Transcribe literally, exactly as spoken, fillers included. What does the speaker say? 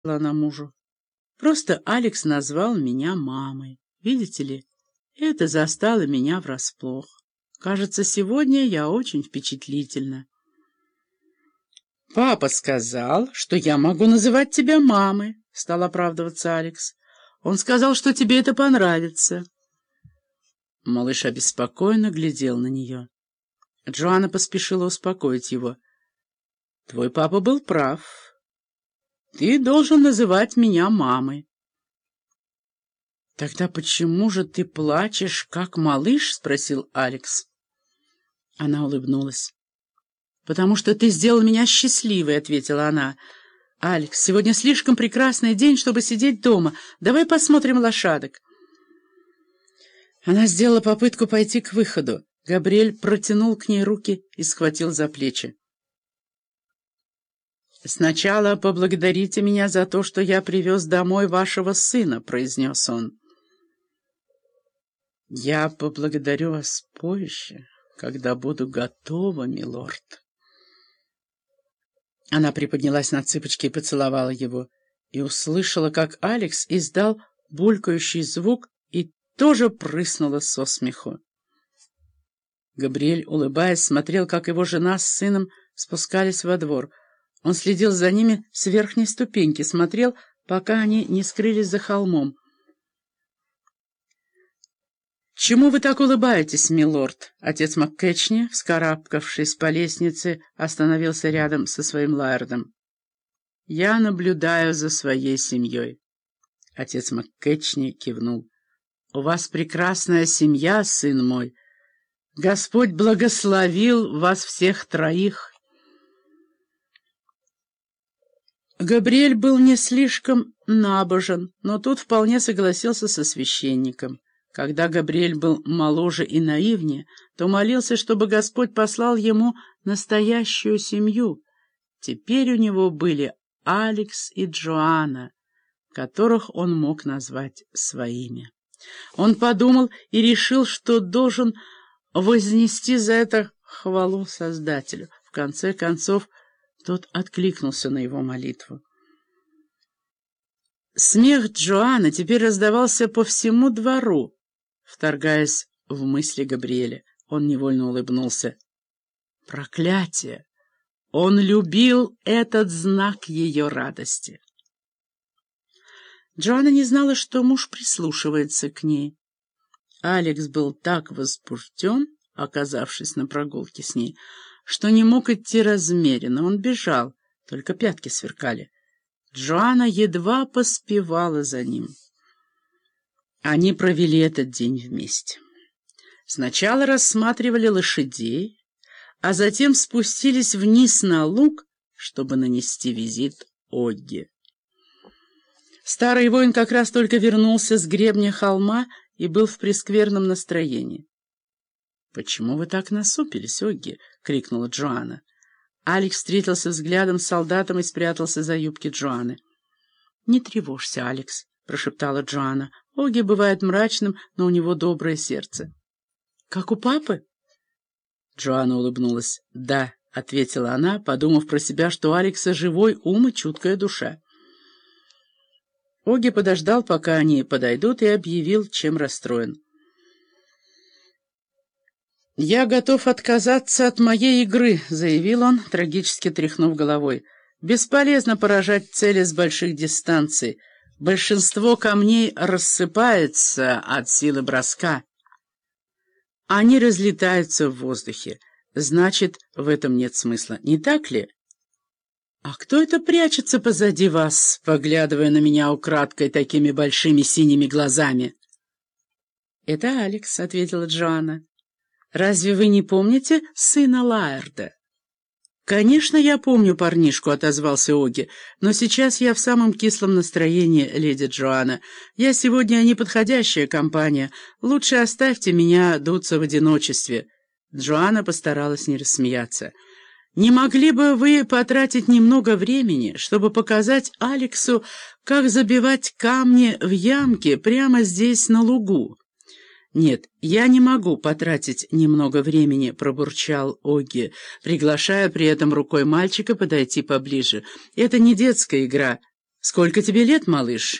она мужу. Просто Алекс назвал меня мамой. Видите ли, это застало меня врасплох. Кажется, сегодня я очень впечатлительна. «Папа сказал, что я могу называть тебя мамой», — стал оправдываться Алекс. «Он сказал, что тебе это понравится». Малыш обеспокоенно глядел на нее. Джоанна поспешила успокоить его. «Твой папа был прав. Ты должен называть меня мамой». «Тогда почему же ты плачешь, как малыш?» — спросил Алекс. Она улыбнулась. «Потому что ты сделал меня счастливой», — ответила она. «Алекс, сегодня слишком прекрасный день, чтобы сидеть дома. Давай посмотрим лошадок». Она сделала попытку пойти к выходу. Габриэль протянул к ней руки и схватил за плечи. «Сначала поблагодарите меня за то, что я привез домой вашего сына», — произнес он. «Я поблагодарю вас позже, когда буду готова, милорд». Она приподнялась на цыпочки и поцеловала его, и услышала, как Алекс издал булькающий звук и тоже прыснула со смеху. Габриэль, улыбаясь, смотрел, как его жена с сыном спускались во двор. Он следил за ними с верхней ступеньки, смотрел, пока они не скрылись за холмом. «Чему вы так улыбаетесь, милорд?» Отец МакКетчни, вскарабкавшись по лестнице, остановился рядом со своим лаэрдом. «Я наблюдаю за своей семьей». Отец МакКетчни кивнул. «У вас прекрасная семья, сын мой. Господь благословил вас всех троих». Габриэль был не слишком набожен, но тут вполне согласился со священником. Когда Габриэль был моложе и наивнее, то молился, чтобы Господь послал ему настоящую семью. Теперь у него были Алекс и Джоанна, которых он мог назвать своими. Он подумал и решил, что должен вознести за это хвалу Создателю. В конце концов, тот откликнулся на его молитву. Смех Джоанны теперь раздавался по всему двору, вторгаясь в мысли Габриэля. Он невольно улыбнулся. Проклятие! Он любил этот знак ее радости. Джоанна не знала, что муж прислушивается к ней. Алекс был так возбужден, оказавшись на прогулке с ней, что не мог идти размеренно. Он бежал, только пятки сверкали. Джоанна едва поспевала за ним. Они провели этот день вместе. Сначала рассматривали лошадей, а затем спустились вниз на луг, чтобы нанести визит Огги. Старый воин как раз только вернулся с гребня холма и был в прескверном настроении. «Почему вы так насупились, Огги?» — крикнула Джоанна. Алекс встретился взглядом с солдатом и спрятался за юбки Джоанны. «Не тревожься, Алекс», — прошептала Джоанна. «Огги бывает мрачным, но у него доброе сердце». «Как у папы?» Джоанна улыбнулась. «Да», — ответила она, подумав про себя, что у Алекса живой ум и чуткая душа. Огги подождал, пока они подойдут, и объявил, чем расстроен. «Я готов отказаться от моей игры», — заявил он, трагически тряхнув головой. «Бесполезно поражать цели с больших дистанций. Большинство камней рассыпается от силы броска. Они разлетаются в воздухе. Значит, в этом нет смысла. Не так ли?» «А кто это прячется позади вас, поглядывая на меня украдкой такими большими синими глазами?» «Это Алекс», — ответила Джоанна. «Разве вы не помните сына Лаэрда?» «Конечно, я помню парнишку», — отозвался Огги, «но сейчас я в самом кислом настроении, леди Джоанна. Я сегодня неподходящая компания. Лучше оставьте меня дуться в одиночестве». Джоанна постаралась не рассмеяться. «Не могли бы вы потратить немного времени, чтобы показать Алексу, как забивать камни в ямки прямо здесь на лугу?» «Нет, я не могу потратить немного времени», — пробурчал Огги, приглашая при этом рукой мальчика подойти поближе. «Это не детская игра. «Сколько тебе лет, малыш?»